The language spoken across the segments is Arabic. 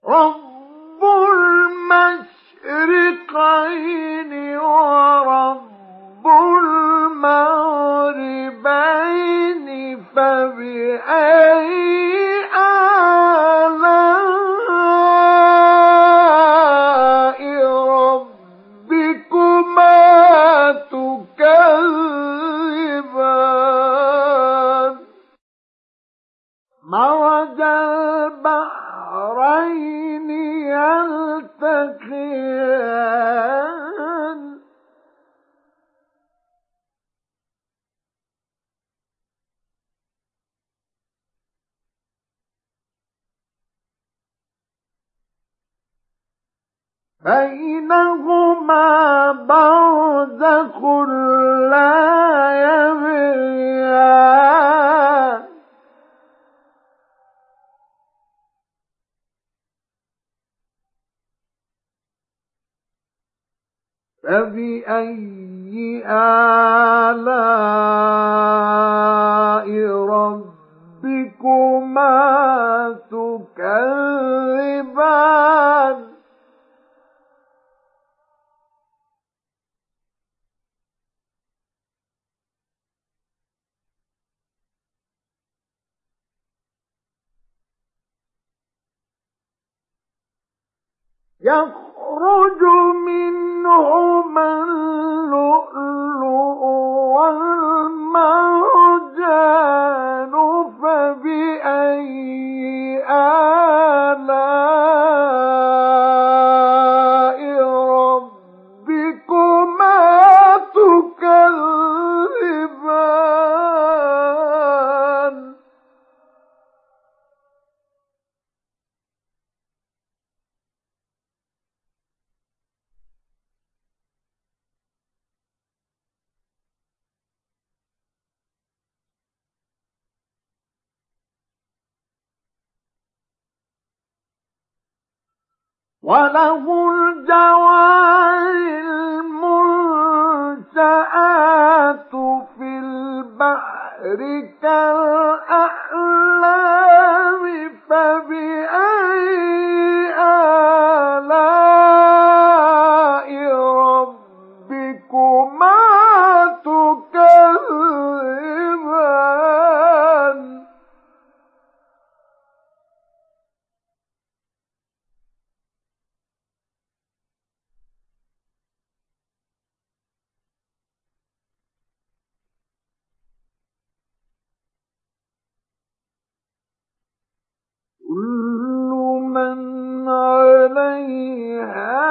رب المشرقين ورب المغربين فبأي آلاء ربكما تكذبان مرج البحرين يلتقيان بينهما برزخ لا يبغيان فبأي آلاء ربكما تكذبان يخرج منهما اللؤلؤ والمرجان فبأي آلاء ربكما تكذبان وله الجوار المنشآت في البحر كالأعلام فبأي آلاء ربكما تكذبان كل من عليها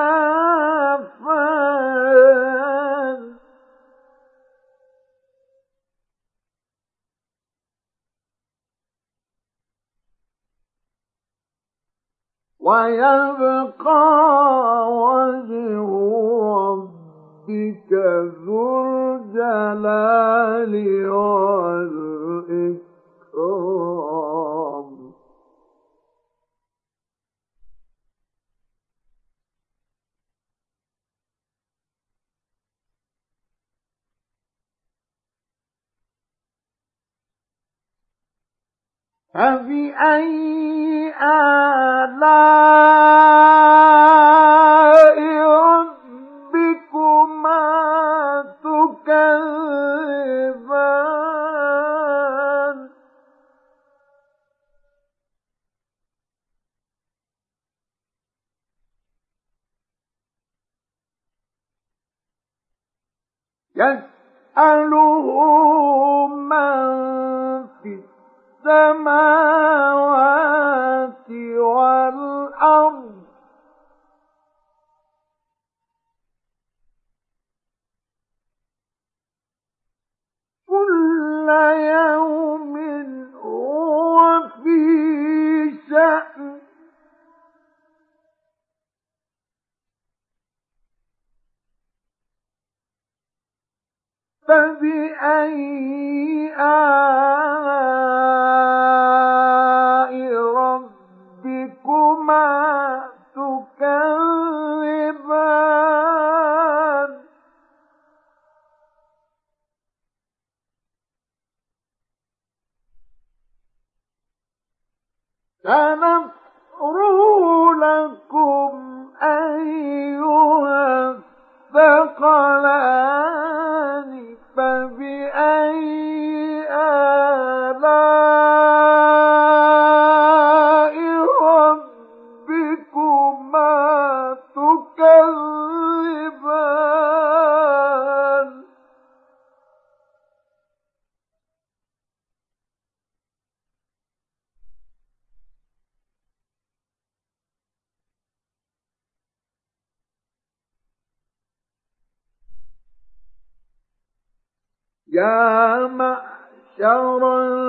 فان ويبقى وجه ربك ذو الجلال والإكرام فبأي آلاء ربكما تكذبان يسأله من في السماوات والأرض كل يوم هو في شأن فبأي آلاء ربكما تكذبان سنفرغ يا معشر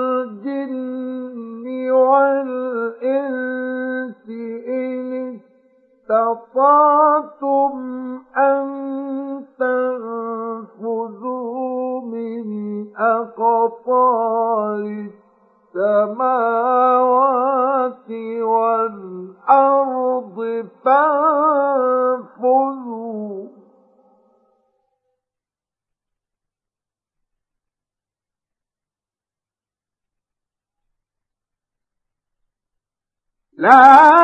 الجن والإنس إن استطعتم أن تنفذوا من أقطار السماوات والأرض فانفذوا لا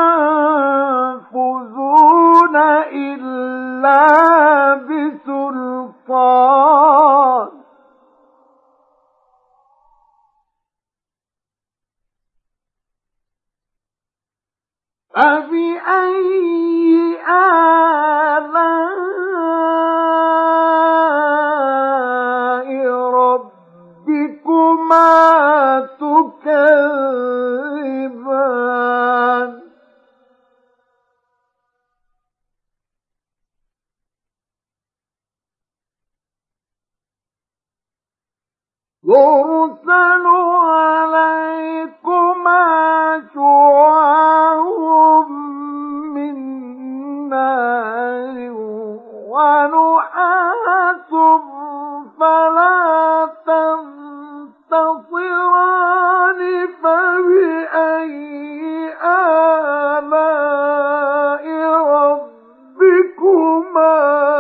تنفذون إلا بسلطان فبأي آلاء ربكما تكذبان يرسل عليكما شواظ من نار ونحاس فلا تنتصران فبأي آلاء ربكما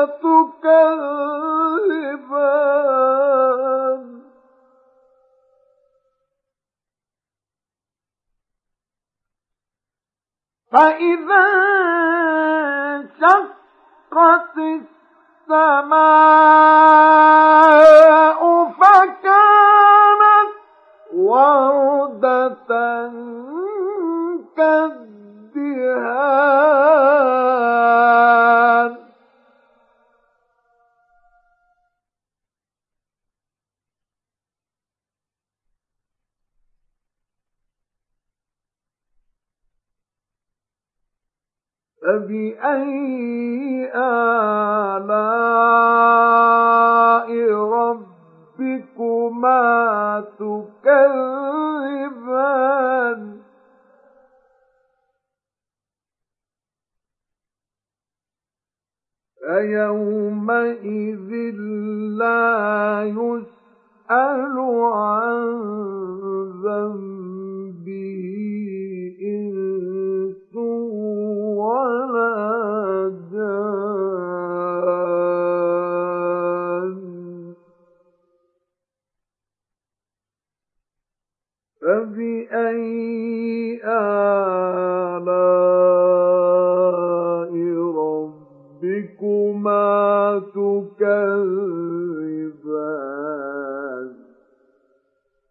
تكذبان فإذا انشقت السماء فكانت وردة كالدهان فبأي آلاء ربكما تكذبان فيومئذ لا يسأل عن ذنبه إنس ولا جان فبأي آلاء ربكما تكذبان